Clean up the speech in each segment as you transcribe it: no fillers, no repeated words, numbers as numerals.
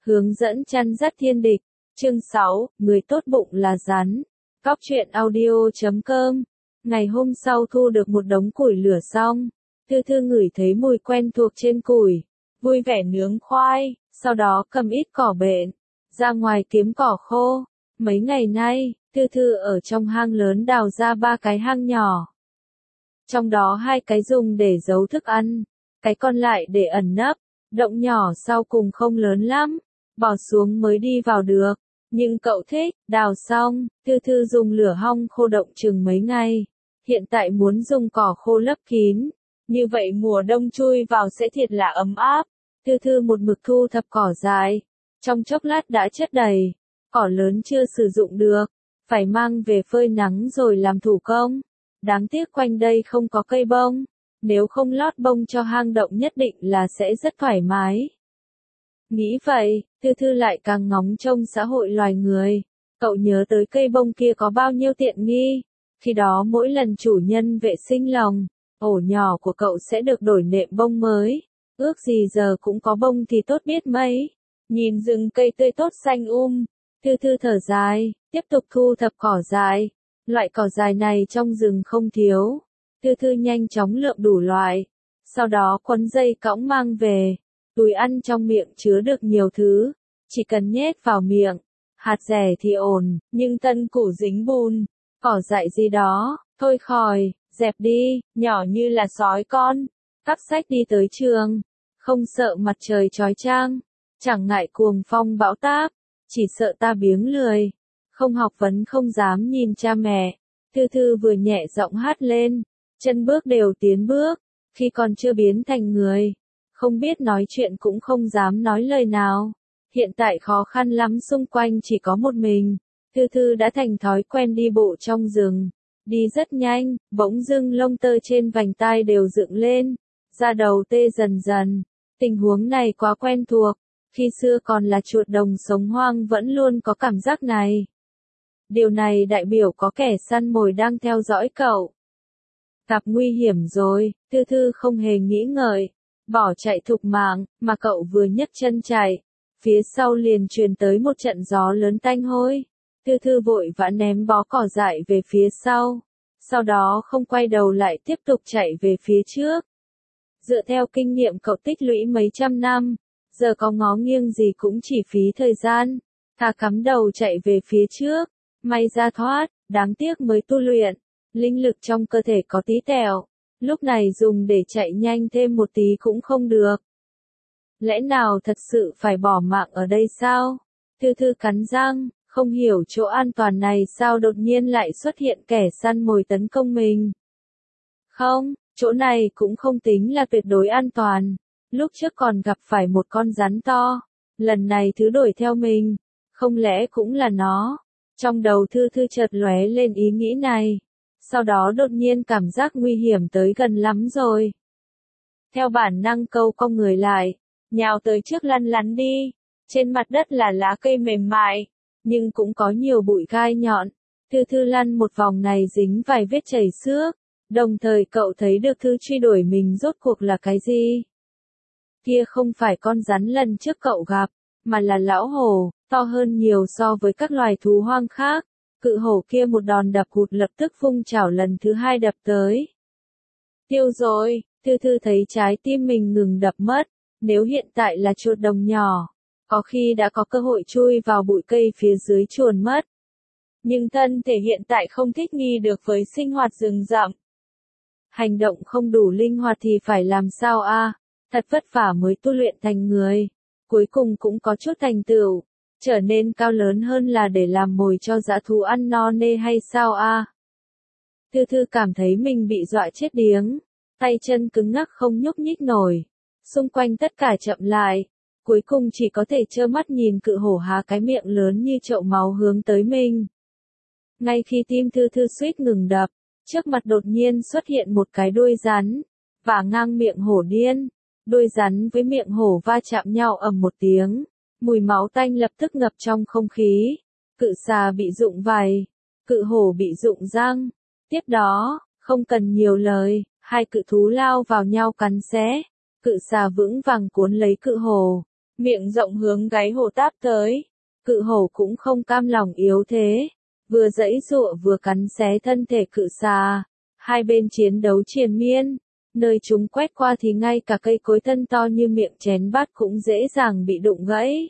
Hướng dẫn chăn dắt thiên địch. Chương 6, người tốt bụng là rắn. Cóc truyện audio.com. Ngày hôm sau thu được một đống củi lửa xong, Thư Thư ngửi thấy mùi quen thuộc trên củi, vui vẻ nướng khoai, sau đó cầm ít cỏ bện, ra ngoài kiếm cỏ khô. Mấy ngày nay, Thư Thư ở trong hang lớn đào ra 3 cái hang nhỏ. Trong đó 2 cái dùng để giấu thức ăn, cái còn lại để ẩn nấp. Động nhỏ sau cùng không lớn lắm, bỏ xuống mới đi vào được. Nhưng cậu thích, đào xong, Thư Thư dùng lửa hong khô động chừng mấy ngày. Hiện tại muốn dùng cỏ khô lấp kín, như vậy mùa đông chui vào sẽ thiệt là ấm áp. Thư Thư một mực thu thập cỏ dài, trong chốc lát đã chất đầy. Cỏ lớn chưa sử dụng được, phải mang về phơi nắng rồi làm thủ công. Đáng tiếc quanh đây không có cây bông, nếu không lót bông cho hang động nhất định là sẽ rất thoải mái. Nghĩ vậy, Thư Thư lại càng ngóng trông xã hội loài người. Cậu nhớ tới cây bông kia có bao nhiêu tiện nghi. Khi đó mỗi lần chủ nhân vệ sinh lồng, ổ nhỏ của cậu sẽ được đổi nệm bông mới. Ước gì giờ cũng có bông thì tốt biết mấy. Nhìn rừng cây tươi tốt xanh Thư Thư thở dài, tiếp tục thu thập cỏ dài. Loại cỏ dài này trong rừng không thiếu. Thư Thư nhanh chóng lượm đủ loại, sau đó quấn dây cõng mang về. Túi ăn trong miệng chứa được nhiều thứ, chỉ cần nhét vào miệng. Hạt dẻ thì ổn, nhưng tân củ dính bùn, cỏ dại gì đó, thôi khỏi, dẹp đi, nhỏ như là sói con. Cắp sách đi tới trường, không sợ mặt trời chói chang, chẳng ngại cuồng phong bão táp, chỉ sợ ta biếng lười, không học vấn không dám nhìn cha mẹ. Thư Thư vừa nhẹ giọng hát lên, chân bước đều tiến bước, khi còn chưa biến thành người, không biết nói chuyện cũng không dám nói lời nào. Hiện tại khó khăn lắm, xung quanh chỉ có một mình, Thư Thư đã thành thói quen đi bộ trong rừng, đi rất nhanh, bỗng dưng lông tơ trên vành tai đều dựng lên, da đầu tê dần dần. Tình huống này quá quen thuộc, khi xưa còn là chuột đồng sống hoang vẫn luôn có cảm giác này. Điều này đại biểu có kẻ săn mồi đang theo dõi cậu. Gặp nguy hiểm rồi, Thư Thư không hề nghĩ ngợi, bỏ chạy thục mạng, mà cậu vừa nhấc chân chạy, phía sau liền truyền tới một trận gió lớn tanh hôi. Thư Thư vội vã ném bó cỏ dại về phía sau đó không quay đầu lại tiếp tục chạy về phía trước. Dựa theo kinh nghiệm cậu tích lũy mấy trăm năm, giờ có ngó nghiêng gì cũng chỉ phí thời gian, thà cắm đầu chạy về phía trước. May ra thoát, đáng tiếc mới tu luyện, linh lực trong cơ thể có tí tẹo, lúc này dùng để chạy nhanh thêm một tí cũng không được. Lẽ nào thật sự phải bỏ mạng ở đây sao? Thư Thư cắn răng, không hiểu chỗ an toàn này sao đột nhiên lại xuất hiện kẻ săn mồi tấn công mình. Không, chỗ này cũng không tính là tuyệt đối an toàn, lúc trước còn gặp phải một con rắn to, lần này thứ đuổi theo mình, không lẽ cũng là nó? Trong đầu Thư Thư chợt lóe lên ý nghĩ này, sau đó đột nhiên cảm giác nguy hiểm tới gần lắm rồi. Theo bản năng câu cong người lại, nhào tới trước lăn lắn đi, trên mặt đất là lá cây mềm mại, nhưng cũng có nhiều bụi gai nhọn. Thư Thư lăn một vòng này dính vài vết chảy xước, đồng thời cậu thấy được thứ truy đuổi mình rốt cuộc là cái gì. Kia không phải con rắn lần trước cậu gặp, mà là lão hổ, to hơn nhiều so với các loài thú hoang khác. Cự hổ kia một đòn đập hụt lập tức vung chảo lần thứ 2 đập tới. Tiêu rồi, Thư Thư thấy trái tim mình ngừng đập mất, nếu hiện tại là chuột đồng nhỏ, có khi đã có cơ hội chui vào bụi cây phía dưới chuồn mất. Nhưng thân thể hiện tại không thích nghi được với sinh hoạt rừng rậm. Hành động không đủ linh hoạt thì phải làm sao a? Thật vất vả mới tu luyện thành người, cuối cùng cũng có chút thành tựu, trở nên cao lớn hơn là để làm mồi cho dã thú ăn no nê hay sao a? Thư Thư cảm thấy mình bị dọa chết điếng, tay chân cứng ngắc không nhúc nhích nổi, xung quanh tất cả chậm lại, cuối cùng chỉ có thể trơ mắt nhìn cự hổ há cái miệng lớn như chậu máu hướng tới mình. Ngay khi tim Thư Thư suýt ngừng đập, trước mặt đột nhiên xuất hiện một cái đuôi rắn, vả ngang miệng hổ điên. Đuôi rắn với miệng hổ va chạm nhau ầm một tiếng, mùi máu tanh lập tức ngập trong không khí. Cự xà bị rụng vảy, cự hổ bị rụng răng. Tiếp đó, không cần nhiều lời, 2 cự thú lao vào nhau cắn xé. Cự xà vững vàng cuốn lấy cự hổ, miệng rộng hướng gáy hổ táp tới. Cự hổ cũng không cam lòng yếu thế, vừa giãy giụa vừa cắn xé thân thể cự xà. Hai bên chiến đấu triền miên, nơi chúng quét qua thì ngay cả cây cối thân to như miệng chén bát cũng dễ dàng bị đụng gãy.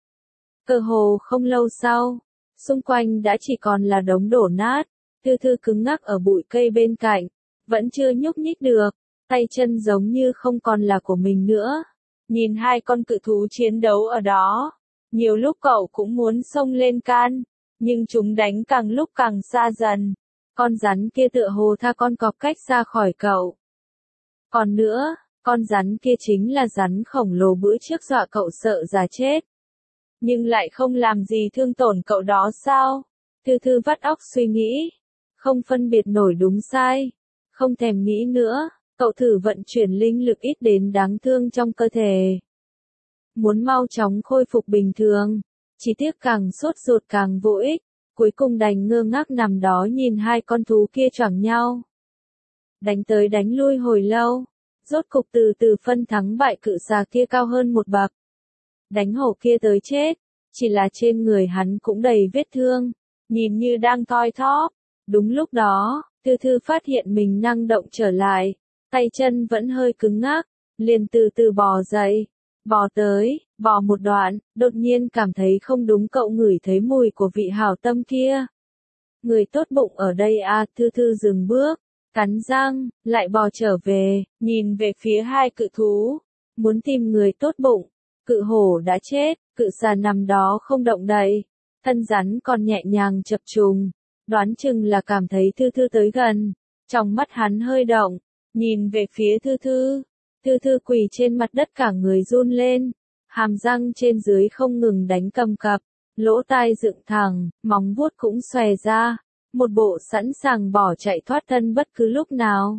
Cơ hồ không lâu sau, xung quanh đã chỉ còn là đống đổ nát. Thư Thư cứng ngắc ở bụi cây bên cạnh, vẫn chưa nhúc nhích được, tay chân giống như không còn là của mình nữa. Nhìn hai con cự thú chiến đấu ở đó, nhiều lúc cậu cũng muốn xông lên can, nhưng chúng đánh càng lúc càng xa dần. Con rắn kia tựa hồ tha con cọp cách xa khỏi cậu. Còn nữa, con rắn kia chính là rắn khổng lồ bữa trước dọa cậu sợ già chết. Nhưng lại không làm gì thương tổn cậu đó sao? Thư Thư vắt óc suy nghĩ, không phân biệt nổi đúng sai, không thèm nghĩ nữa, cậu thử vận chuyển linh lực ít đến đáng thương trong cơ thể. Muốn mau chóng khôi phục bình thường, chỉ tiếc càng sốt ruột càng vô ích, cuối cùng đành ngơ ngác nằm đó nhìn hai con thú kia choảng nhau. Đánh tới đánh lui hồi lâu, rốt cục từ từ phân thắng bại, cự xà kia cao hơn một bậc. Đánh hổ kia tới chết, chỉ là trên người hắn cũng đầy vết thương, nhìn như đang thoi thóp. Đúng lúc đó, Thư Thư phát hiện mình năng động trở lại, tay chân vẫn hơi cứng ngắc, liền từ từ bò dậy, bò tới, bò một đoạn, đột nhiên cảm thấy không đúng, cậu ngửi thấy mùi của vị hảo tâm kia. Người tốt bụng ở đây à? Thư Thư dừng bước, cắn răng, lại bò trở về, nhìn về phía hai cự thú, muốn tìm người tốt bụng. Cự hổ đã chết, cự xà nằm đó không động đậy, thân rắn còn nhẹ nhàng chập trùng, đoán chừng là cảm thấy Thư Thư tới gần, trong mắt hắn hơi động, nhìn về phía Thư Thư. Thư Thư quỳ trên mặt đất cả người run lên, hàm răng trên dưới không ngừng đánh cầm cập, lỗ tai dựng thẳng, móng vuốt cũng xòe ra, một bộ sẵn sàng bỏ chạy thoát thân bất cứ lúc nào.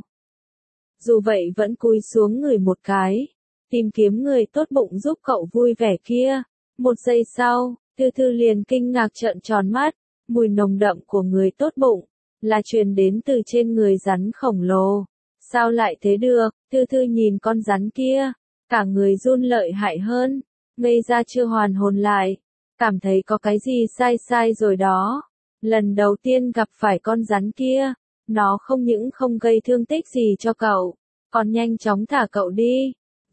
Dù vậy vẫn cúi xuống ngửi một cái, tìm kiếm người tốt bụng giúp cậu vui vẻ kia. Một giây sau, Thư Thư liền kinh ngạc trợn tròn mắt, mùi nồng đậm của người tốt bụng, là truyền đến từ trên người rắn khổng lồ. Sao lại thế được? Thư Thư nhìn con rắn kia, cả người run lợi hại hơn, ngây ra chưa hoàn hồn lại, cảm thấy có cái gì sai sai rồi đó. Lần đầu tiên gặp phải con rắn kia, nó không những không gây thương tích gì cho cậu, còn nhanh chóng thả cậu đi.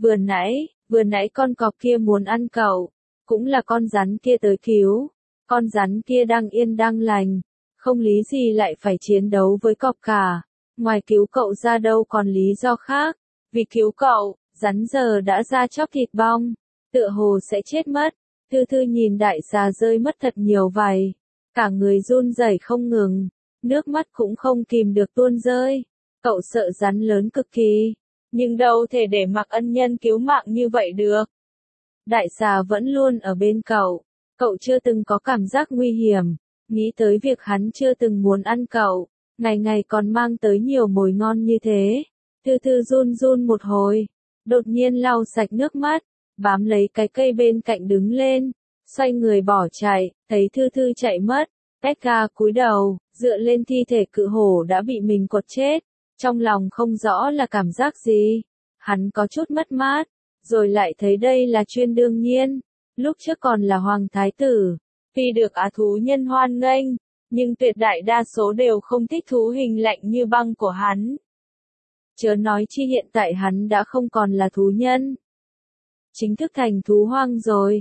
Vừa nãy con cọp kia muốn ăn cậu, cũng là con rắn kia tới cứu. Con rắn kia đang yên đang lành, không lý gì lại phải chiến đấu với cọp cả. Ngoài cứu cậu ra đâu còn lý do khác, vì cứu cậu, rắn giờ đã ra chóc thịt bong, tựa hồ sẽ chết mất. Thư Thư nhìn đại xà rơi mất thật nhiều vảy, cả người run rẩy không ngừng, nước mắt cũng không kìm được tuôn rơi. Cậu sợ rắn lớn cực kỳ, nhưng đâu thể để mặc ân nhân cứu mạng như vậy được. Đại xà vẫn luôn ở bên cậu chưa từng có cảm giác nguy hiểm, nghĩ tới việc hắn chưa từng muốn ăn cậu, ngày ngày còn mang tới nhiều mồi ngon như thế. Thư Thư run run một hồi, đột nhiên lau sạch nước mắt, bám lấy cái cây bên cạnh đứng lên, xoay người bỏ chạy, thấy Thư Thư chạy mất, Edgar cúi đầu, dựa lên thi thể cự hổ đã bị mình quật chết, trong lòng không rõ là cảm giác gì. Hắn có chút mất mát, rồi lại thấy đây là chuyện đương nhiên. Lúc trước còn là hoàng thái tử, tuy được á thú nhân hoan nghênh, nhưng tuyệt đại đa số đều không thích thú hình lạnh như băng của hắn. Chớ nói chi hiện tại hắn đã không còn là thú nhân, chính thức thành thú hoang rồi.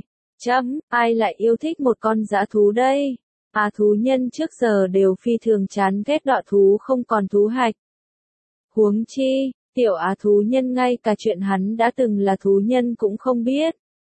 Ai lại yêu thích một con dã thú đây? Á thú nhân trước giờ đều phi thường chán ghét đọa thú không còn thú hạch. Huống chi, tiểu á thú nhân ngay cả chuyện hắn đã từng là thú nhân cũng không biết.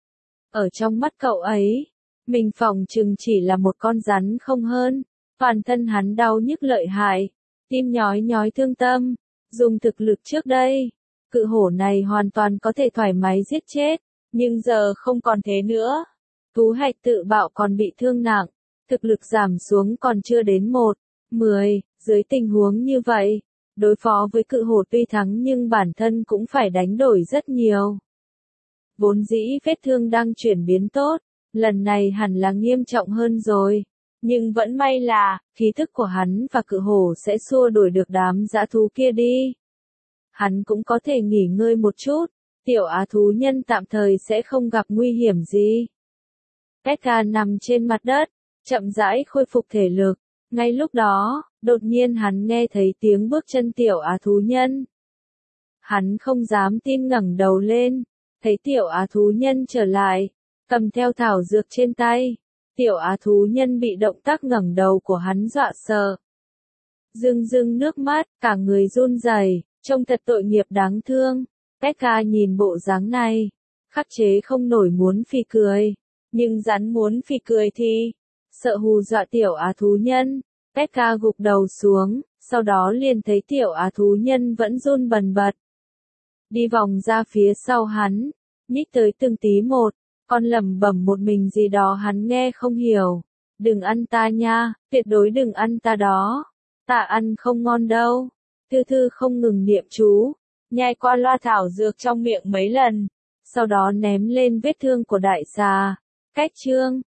Ở trong mắt cậu ấy, mình phỏng chừng chỉ là một con rắn không hơn. Toàn thân hắn đau nhức lợi hại, tim nhói nhói thương tâm. Dùng thực lực trước đây, cự hổ này hoàn toàn có thể thoải mái giết chết, nhưng giờ không còn thế nữa. Thú hạch tự bạo còn bị thương nặng, thực lực giảm xuống còn chưa đến 1/10, dưới tình huống như vậy, đối phó với cự hổ tuy thắng nhưng bản thân cũng phải đánh đổi rất nhiều. Vốn dĩ vết thương đang chuyển biến tốt, lần này hẳn là nghiêm trọng hơn rồi. Nhưng vẫn may là, khí thức của hắn và cự hổ sẽ xua đuổi được đám dã thú kia đi. Hắn cũng có thể nghỉ ngơi một chút, tiểu á thú nhân tạm thời sẽ không gặp nguy hiểm gì. Pekka nằm trên mặt đất, chậm rãi khôi phục thể lực. Ngay lúc đó, đột nhiên hắn nghe thấy tiếng bước chân tiểu á thú nhân. Hắn không dám tin ngẩng đầu lên, thấy tiểu á thú nhân trở lại, cầm theo thảo dược trên tay. Tiểu á thú nhân bị động tác ngẩng đầu của hắn dọa sợ. Rưng rưng nước mắt, cả người run rẩy, trông thật tội nghiệp đáng thương. Pekka nhìn bộ dáng này, khắc chế không nổi muốn phì cười, nhưng rắn muốn phì cười thì sợ hù dọa tiểu á thú nhân. Pekka gục đầu xuống, sau đó liền thấy tiểu á thú nhân vẫn run bần bật. Đi vòng ra phía sau hắn, nhích tới từng tí một, còn lẩm bẩm một mình gì đó hắn nghe không hiểu. Đừng ăn ta nha, tuyệt đối đừng ăn ta đó. Ta ăn không ngon đâu. Thư Thư không ngừng niệm chú, nhai qua loa thảo dược trong miệng mấy lần, sau đó ném lên vết thương của đại xà. Cách chương